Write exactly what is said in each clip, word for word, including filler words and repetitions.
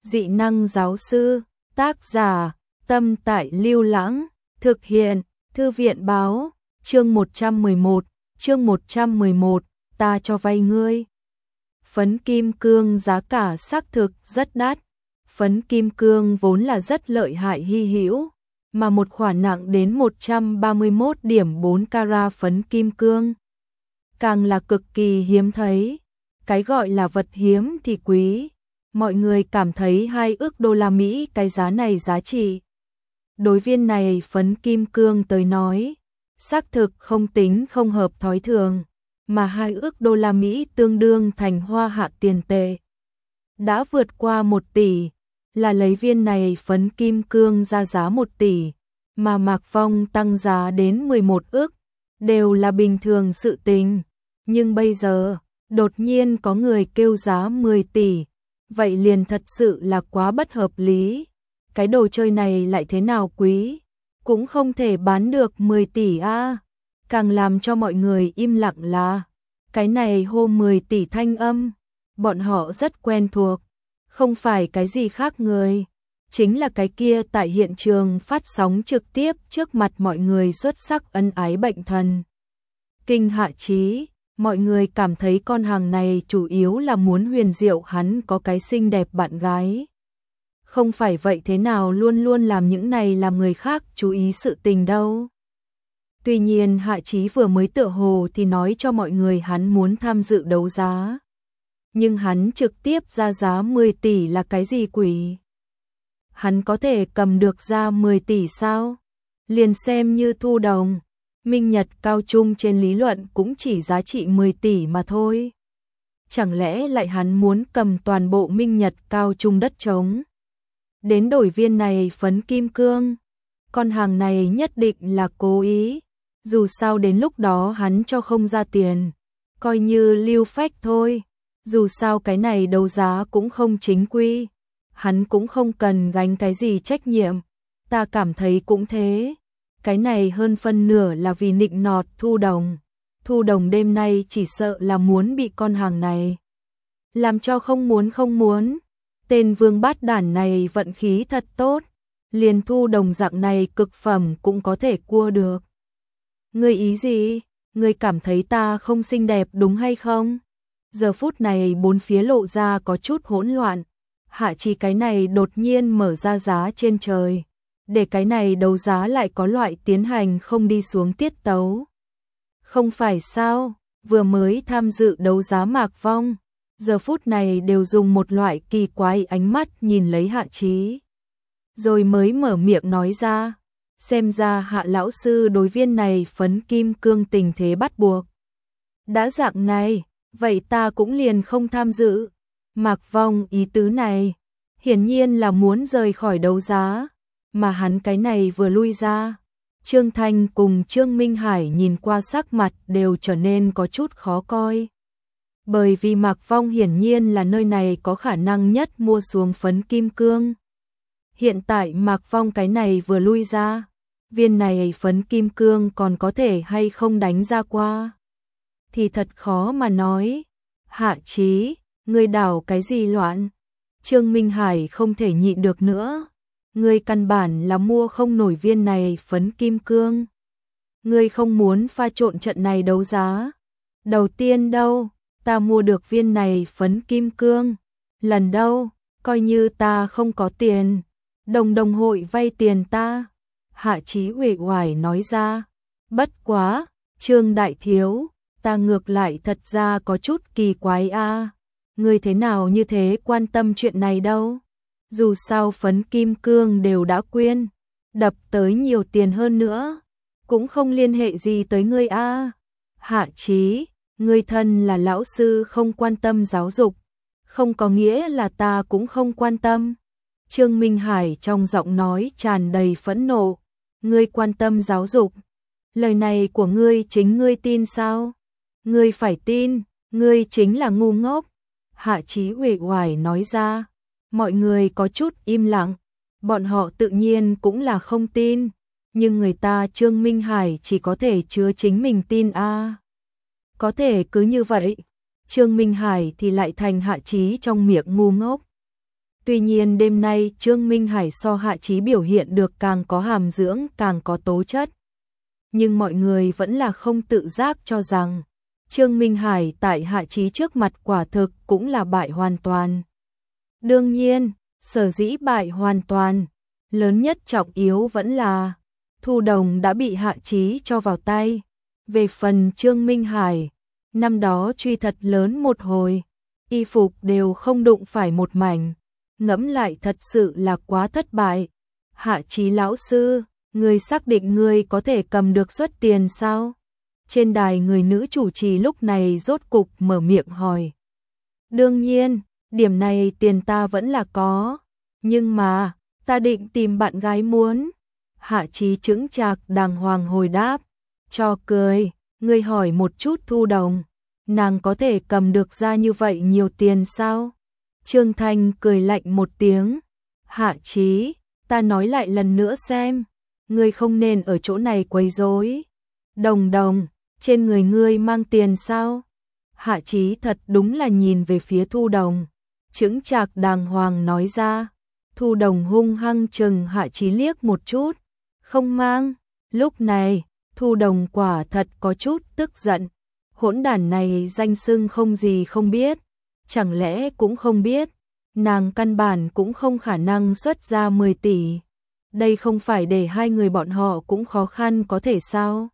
Dị năng giáo sư, tác giả, Tâm Tại Lưu Lãng, thực hiện, Thư viện báo, chương một trăm mười một, chương một trăm mười một, ta cho vay ngươi. Phấn kim cương giá cả xác thực rất đắt. Phấn kim cương vốn là rất lợi hại hy hữu, mà một khoản nặng đến một trăm ba mươi mốt điểm bốn carat phấn kim cương càng là cực kỳ hiếm thấy. Cái gọi là vật hiếm thì quý, mọi người cảm thấy hai ức đô la Mỹ cái giá này giá trị. Đối viên này phấn kim cương tới nói, xác thực không tính không hợp thói thường, mà hai ức đô la Mỹ tương đương thành hoa hạ tiền tệ. Đã vượt qua một tỷ, là lấy viên này phấn kim cương ra giá một tỷ, mà Mạc Phong tăng giá đến mười một ức, đều là bình thường sự tình. Nhưng bây giờ, đột nhiên có người kêu giá mười tỷ, vậy liền thật sự là quá bất hợp lý. Cái đồ chơi này lại thế nào quý, cũng không thể bán được mười tỷ a. À. Càng làm cho mọi người im lặng là, cái này hô mười tỷ thanh âm, bọn họ rất quen thuộc, không phải cái gì khác người, chính là cái kia tại hiện trường phát sóng trực tiếp trước mặt mọi người xuất sắc ân ái bệnh thần. Kinh Hạ Chí, mọi người cảm thấy con hàng này chủ yếu là muốn huyền diệu hắn có cái xinh đẹp bạn gái. Không phải vậy thế nào luôn luôn làm những này làm người khác chú ý sự tình đâu. Tuy nhiên Hạ Chí vừa mới tựa hồ thì nói cho mọi người hắn muốn tham dự đấu giá. Nhưng hắn trực tiếp ra giá mười tỷ là cái gì quỷ? Hắn có thể cầm được ra mười tỷ sao? Liền xem như Thu Đồng, Minh Nhật Cao Trung trên lý luận cũng chỉ giá trị mười tỷ mà thôi. Chẳng lẽ lại hắn muốn cầm toàn bộ Minh Nhật Cao Trung đất trống đến đổi viên này phấn kim cương? Con hàng này nhất định là cố ý, dù sao đến lúc đó hắn cho không ra tiền, coi như lưu phách thôi. Dù sao cái này đấu giá cũng không chính quy, hắn cũng không cần gánh cái gì trách nhiệm. Ta cảm thấy cũng thế, cái này hơn phân nửa là vì nịnh nọt Thu Đồng. Thu Đồng đêm nay chỉ sợ là muốn bị con hàng này làm cho không muốn không muốn. Tên vương bát đản này vận khí thật tốt, liền Thu Đồng dạng này cực phẩm cũng có thể cua được. Ngươi ý gì? Ngươi cảm thấy ta không xinh đẹp đúng hay không? Giờ phút này bốn phía lộ ra có chút hỗn loạn. Hạ Chí cái này đột nhiên mở ra giá trên trời, để cái này đấu giá lại có loại tiến hành không đi xuống tiết tấu. Không phải sao, vừa mới tham dự đấu giá Mạc Phong, giờ phút này đều dùng một loại kỳ quái ánh mắt nhìn lấy Hạ Chí. Rồi mới mở miệng nói ra, xem ra Hạ lão sư đối viên này phấn kim cương tình thế bắt buộc. Đã dạng này, vậy ta cũng liền không tham dự. Mạc Phong ý tứ này, hiển nhiên là muốn rời khỏi đấu giá, mà hắn cái này vừa lui ra. Trương Thanh cùng Trương Minh Hải nhìn qua sắc mặt đều trở nên có chút khó coi. Bởi vì Mạc Phong hiển nhiên là nơi này có khả năng nhất mua xuống phấn kim cương. Hiện tại Mạc Phong cái này vừa lui ra, viên này phấn kim cương còn có thể hay không đánh ra qua thì thật khó mà nói. Hạ Chí, ngươi đảo cái gì loạn? Trương Minh Hải không thể nhịn được nữa. Ngươi căn bản là mua không nổi viên này phấn kim cương. Ngươi không muốn pha trộn trận này đấu giá. Đầu tiên đâu, ta mua được viên này phấn kim cương. Lần đâu, coi như ta không có tiền, đồng đồng hội vay tiền ta. Hạ Chí uể oải nói ra. Bất quá, Trương đại thiếu, ta ngược lại thật ra có chút kỳ quái a. À. Ngươi thế nào như thế quan tâm chuyện này đâu? Dù sao phấn kim cương đều đã quyên, đập tới nhiều tiền hơn nữa, cũng không liên hệ gì tới ngươi a. À. Hạ Chí, ngươi thân là lão sư không quan tâm giáo dục, không có nghĩa là ta cũng không quan tâm. Trương Minh Hải trong giọng nói tràn đầy phẫn nộ. Ngươi quan tâm giáo dục? Lời này của ngươi chính ngươi tin sao? Ngươi phải tin, ngươi chính là ngu ngốc. Hạ Chí uể oải nói ra. Mọi người có chút im lặng, bọn họ tự nhiên cũng là không tin, nhưng người ta Trương Minh Hải chỉ có thể chứa chính mình tin a. À. Có thể cứ như vậy, Trương Minh Hải thì lại thành Hạ Chí trong miệng ngu ngốc. Tuy nhiên đêm nay Trương Minh Hải so Hạ Chí biểu hiện được càng có hàm dưỡng, càng có tố chất. Nhưng mọi người vẫn là không tự giác cho rằng Trương Minh Hải tại Hạ Chí trước mặt quả thực cũng là bại hoàn toàn. Đương nhiên, sở dĩ bại hoàn toàn, lớn nhất trọng yếu vẫn là Thu Đồng đã bị Hạ Chí cho vào tay. Về phần Trương Minh Hải, năm đó truy thật lớn một hồi, y phục đều không đụng phải một mảnh, ngẫm lại thật sự là quá thất bại. Hạ Chí lão sư, người xác định người có thể cầm được suất tiền sao? Trên đài người nữ chủ trì lúc này rốt cục mở miệng hỏi. Đương nhiên, điểm này tiền ta vẫn là có, nhưng mà, ta định tìm bạn gái muốn. Hạ Chí chững chạc đàng hoàng hồi đáp, cho cười, người hỏi một chút Thu Đồng, nàng có thể cầm được ra như vậy nhiều tiền sao? Trương Thanh cười lạnh một tiếng, Hạ Chí, ta nói lại lần nữa xem, ngươi không nên ở chỗ này quấy rối. Đồng Đồng, trên người ngươi mang tiền sao? Hạ Chí thật đúng là nhìn về phía Thu Đồng, chững chạc đàng hoàng nói ra. Thu Đồng hung hăng chừng Hạ Chí liếc một chút, không mang. Lúc này, Thu Đồng quả thật có chút tức giận, hỗn đản này danh xưng không gì không biết, chẳng lẽ cũng không biết, nàng căn bản cũng không khả năng xuất ra mười tỷ. Đây không phải để hai người bọn họ cũng khó khăn có thể sao?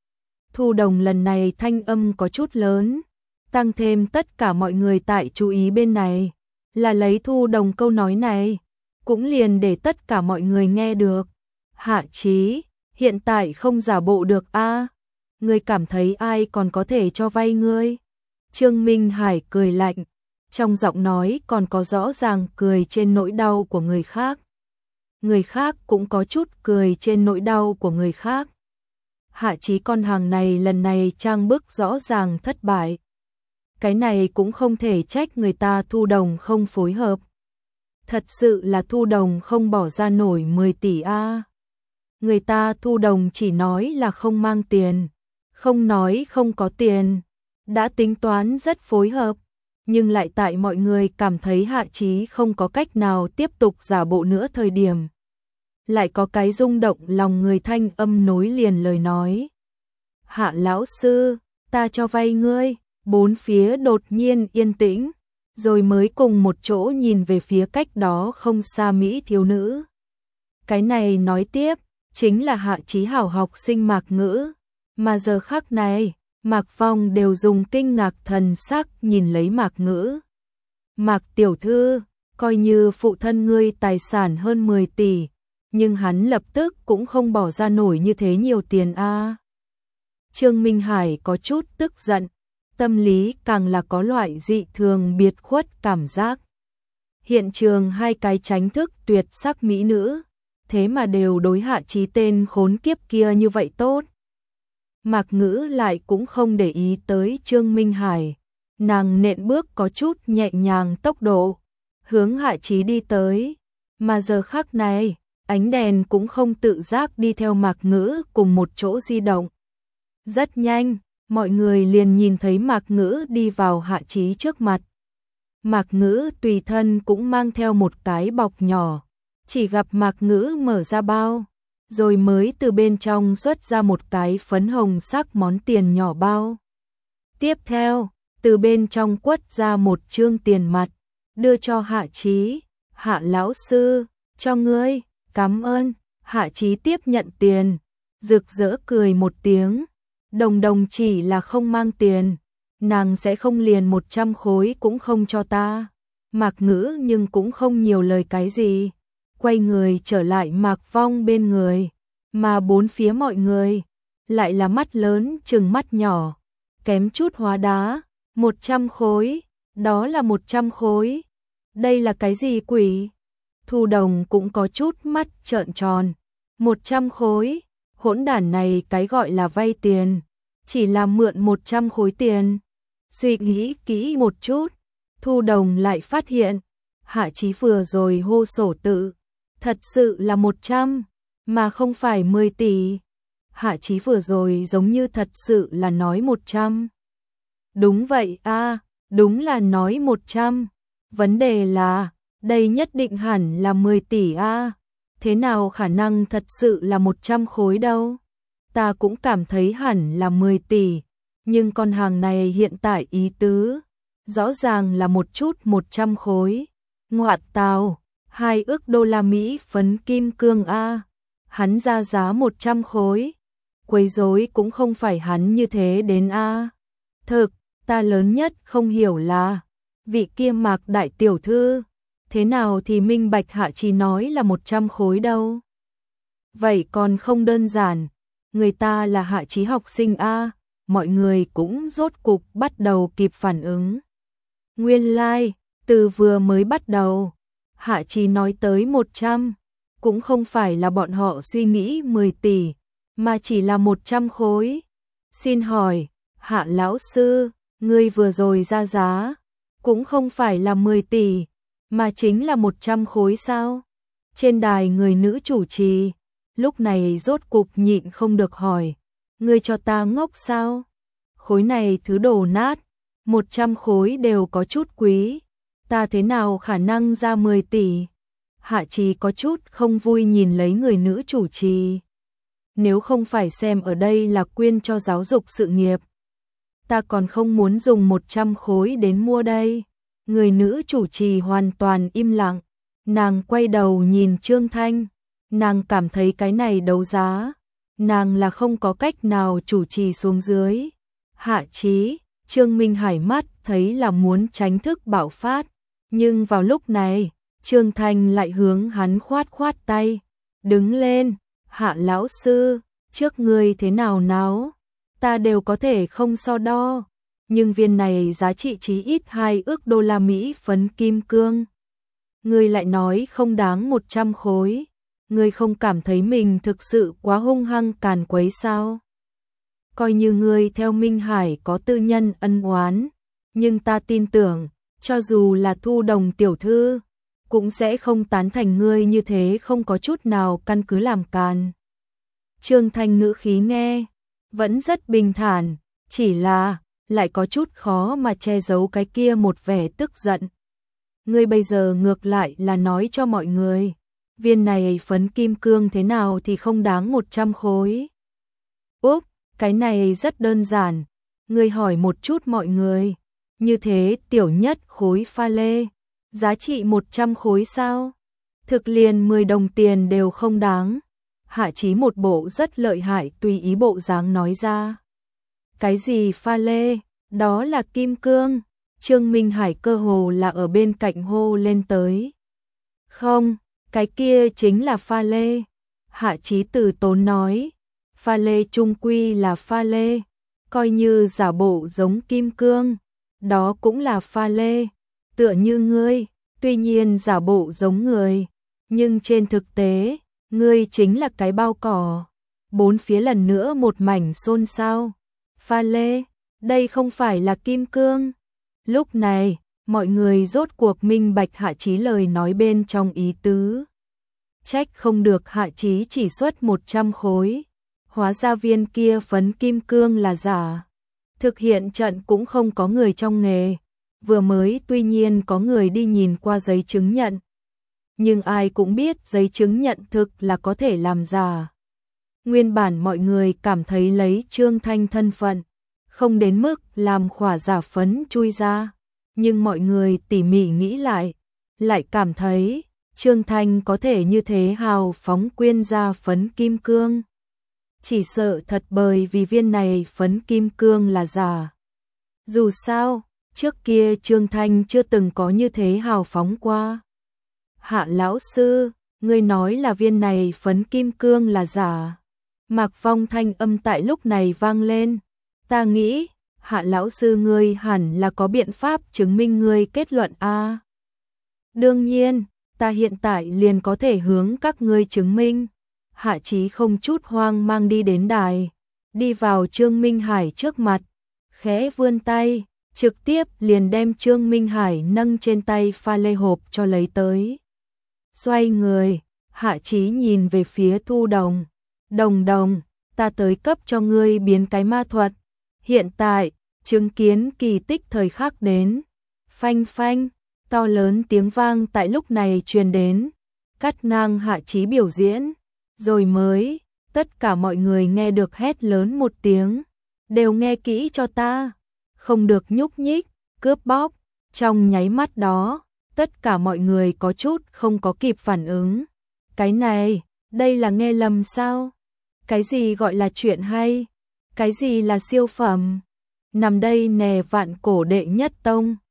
Thu Đồng lần này thanh âm có chút lớn, tăng thêm tất cả mọi người tại chú ý bên này, là lấy Thu Đồng câu nói này, cũng liền để tất cả mọi người nghe được. Hạ Chí, hiện tại không giả bộ được a? À? Ngươi cảm thấy ai còn có thể cho vay ngươi? Trương Minh Hải cười lạnh, trong giọng nói còn có rõ ràng cười trên nỗi đau của người khác. Người khác cũng có chút cười trên nỗi đau của người khác. Hạ Chí con hàng này lần này trang bức rõ ràng thất bại. Cái này cũng không thể trách người ta Thu Đồng không phối hợp. Thật sự là Thu Đồng không bỏ ra nổi mười tỷ a. À. Người ta Thu Đồng chỉ nói là không mang tiền, không nói không có tiền, đã tính toán rất phối hợp, nhưng lại tại mọi người cảm thấy Hạ Chí không có cách nào tiếp tục giả bộ nữa thời điểm. Lại có cái rung động lòng người thanh âm nối liền lời nói. Hạ lão sư, ta cho vay ngươi. Bốn phía đột nhiên yên tĩnh, rồi mới cùng một chỗ nhìn về phía cách đó không xa mỹ thiếu nữ. Cái này nói tiếp, chính là Hạ Chí hảo học sinh Mạc Ngữ, mà giờ khắc này, Mạc Phong đều dùng kinh ngạc thần sắc nhìn lấy Mạc Ngữ. Mạc tiểu thư, coi như phụ thân ngươi tài sản hơn mười tỷ, nhưng hắn lập tức cũng không bỏ ra nổi như thế nhiều tiền a. À. Trương Minh Hải có chút tức giận, tâm lý càng là có loại dị thường biệt khuất cảm giác. Hiện trường hai cái tránh thức tuyệt sắc mỹ nữ, thế mà đều đối Hạ Chí tên khốn kiếp kia như vậy tốt. Mạc Ngữ lại cũng không để ý tới Trương Minh Hải, nàng nện bước có chút nhẹ nhàng tốc độ, hướng Hạ Chí đi tới, mà giờ khắc này, ánh đèn cũng không tự giác đi theo Mạc Ngữ cùng một chỗ di động. Rất nhanh, mọi người liền nhìn thấy Mạc Ngữ đi vào Hạ Chí trước mặt. Mạc Ngữ tùy thân cũng mang theo một cái bọc nhỏ, chỉ gặp Mạc Ngữ mở ra bao, rồi mới từ bên trong xuất ra một cái phấn hồng sắc món tiền nhỏ bao. Tiếp theo, từ bên trong quất ra một trương tiền mặt, đưa cho Hạ Chí. Hạ lão sư, cho ngươi, cảm ơn. Hạ Chí tiếp nhận tiền, rực rỡ cười một tiếng. Đồng Đồng chỉ là không mang tiền, nàng sẽ không liền một trăm khối cũng không cho ta. Mạc Ngữ nhưng cũng không nhiều lời cái gì, quay người trở lại Mạc Phong bên người, mà bốn phía mọi người lại là mắt lớn chừng mắt nhỏ, kém chút hóa đá. Một trăm khối, đó là một trăm khối, đây là cái gì quỷ? Thu Đồng cũng có chút mắt trợn tròn. Một trăm khối, hỗn đản này cái gọi là vay tiền, chỉ là mượn một trăm khối tiền. Suy nghĩ kỹ một chút, Thu Đồng lại phát hiện, Hạ Chí vừa rồi hô sổ tự, thật sự là một trăm, mà không phải mười tỷ. Hạ Chí vừa rồi giống như thật sự là nói một trăm. Đúng vậy a, à, đúng là nói một trăm. Vấn đề là, đây nhất định hẳn là mười tỷ a, thế nào khả năng thật sự là một trăm khối đâu. Ta cũng cảm thấy hẳn là mười tỷ, nhưng con hàng này hiện tại ý tứ, rõ ràng là một chút một trăm khối. Ngoạn tào, hai ức đô la Mỹ phấn kim cương a, hắn ra giá một trăm khối. Quấy rối cũng không phải hắn như thế đến a. Thực, ta lớn nhất không hiểu là, vị kia Mạc đại tiểu thư, thế nào thì minh bạch Hạ Chí nói là một trăm khối đâu. Vậy còn không đơn giản, người ta là Hạ Chí học sinh a, mọi người cũng rốt cục bắt đầu kịp phản ứng. Nguyên lai, like, từ vừa mới bắt đầu, Hạ Chí nói tới một trăm, cũng không phải là bọn họ suy nghĩ mười tỷ, mà chỉ là một trăm khối. Xin hỏi, Hạ lão sư, ngươi vừa rồi ra giá, cũng không phải là mười tỷ, mà chính là một trăm khối sao? Trên đài người nữ chủ trì, lúc này rốt cục nhịn không được hỏi, ngươi cho ta ngốc sao? Khối này thứ đồ nát, một trăm khối đều có chút quý, ta thế nào khả năng ra mười tỷ? Hạ Chí có chút không vui nhìn lấy người nữ chủ trì. Nếu không phải xem ở đây là quyên cho giáo dục sự nghiệp, ta còn không muốn dùng một trăm khối đến mua đây. Người nữ chủ trì hoàn toàn im lặng, nàng quay đầu nhìn Trương Thanh, nàng cảm thấy cái này đấu giá, nàng là không có cách nào chủ trì xuống dưới. Hạ Chí, Trương Minh Hải mắt thấy là muốn tránh thức bạo phát, nhưng vào lúc này, Trương Thanh lại hướng hắn khoát khoát tay, đứng lên, Hạ lão sư, trước ngươi thế nào náo, ta đều có thể không so đo, nhưng viên này giá trị chí ít hai ức đô la Mỹ phấn kim cương. Ngươi lại nói không đáng một trăm khối, ngươi không cảm thấy mình thực sự quá hung hăng càn quấy sao? Coi như ngươi theo Minh Hải có tư nhân ân oán, nhưng ta tin tưởng, cho dù là Thu Đồng tiểu thư, cũng sẽ không tán thành ngươi như thế không có chút nào căn cứ làm càn. Trương Thanh ngữ khí nghe, vẫn rất bình thản, chỉ là, lại có chút khó mà che giấu cái kia một vẻ tức giận. Ngươi bây giờ ngược lại là nói cho mọi người, viên này phấn kim cương thế nào thì không đáng một trăm khối. Úp, cái này rất đơn giản, ngươi hỏi một chút mọi người, như thế tiểu nhất khối pha lê, giá trị một trăm khối sao? Thực liền mười đồng tiền đều không đáng. Hạ Chí một bộ rất lợi hại tùy ý bộ dáng nói ra. Cái gì pha lê, đó là kim cương. Trương Minh Hải cơ hồ là ở bên cạnh hô lên tới. Không, cái kia chính là pha lê. Hạ Chí từ tốn nói, pha lê chung quy là pha lê, coi như giả bộ giống kim cương, đó cũng là pha lê, tựa như ngươi, tuy nhiên giả bộ giống người, nhưng trên thực tế, ngươi chính là cái bao cỏ. Bốn phía lần nữa một mảnh xôn xao. Pha lê, đây không phải là kim cương. Lúc này, mọi người rốt cuộc minh bạch Hạ Chí lời nói bên trong ý tứ. Trách không được Hạ Chí chỉ xuất một trăm khối. Hóa ra viên kia phấn kim cương là giả. Thực hiện trận cũng không có người trong nghề. Vừa mới tuy nhiên có người đi nhìn qua giấy chứng nhận. Nhưng ai cũng biết giấy chứng nhận thực là có thể làm giả. Nguyên bản mọi người cảm thấy lấy Trương Thanh thân phận, không đến mức làm khỏa giả phấn chui ra. Nhưng mọi người tỉ mỉ nghĩ lại, lại cảm thấy Trương Thanh có thể như thế hào phóng quyên ra phấn kim cương. Chỉ sợ thật bởi vì viên này phấn kim cương là giả. Dù sao, trước kia Trương Thanh chưa từng có như thế hào phóng qua. Hạ lão sư, ngươi nói là viên này phấn kim cương là giả. Mạc Phong thanh âm tại lúc này vang lên. Ta nghĩ, Hạ lão sư ngươi hẳn là có biện pháp chứng minh ngươi kết luận a. Đương nhiên, ta hiện tại liền có thể hướng các ngươi chứng minh. Hạ Chí không chút hoang mang đi đến đài, đi vào Trương Minh Hải trước mặt, khẽ vươn tay, trực tiếp liền đem Trương Minh Hải nâng trên tay pha lê hộp cho lấy tới. Xoay người, Hạ Chí nhìn về phía Thu Đồng. Đồng đồng, ta tới cấp cho ngươi biến cái ma thuật. Hiện tại, chứng kiến kỳ tích thời khắc đến. Phanh phanh, To lớn tiếng vang tại lúc này truyền đến, cắt ngang Hạ Chí biểu diễn, rồi mới, tất cả mọi người nghe được hét lớn một tiếng, đều nghe kỹ cho ta, không được nhúc nhích, cướp bóc. Trong nháy mắt đó, tất cả mọi người có chút không có kịp phản ứng. Cái này, đây là nghe lầm sao? Cái gì gọi là chuyện hay? Cái gì là siêu phẩm? Nằm đây nè, vạn cổ đệ nhất tông.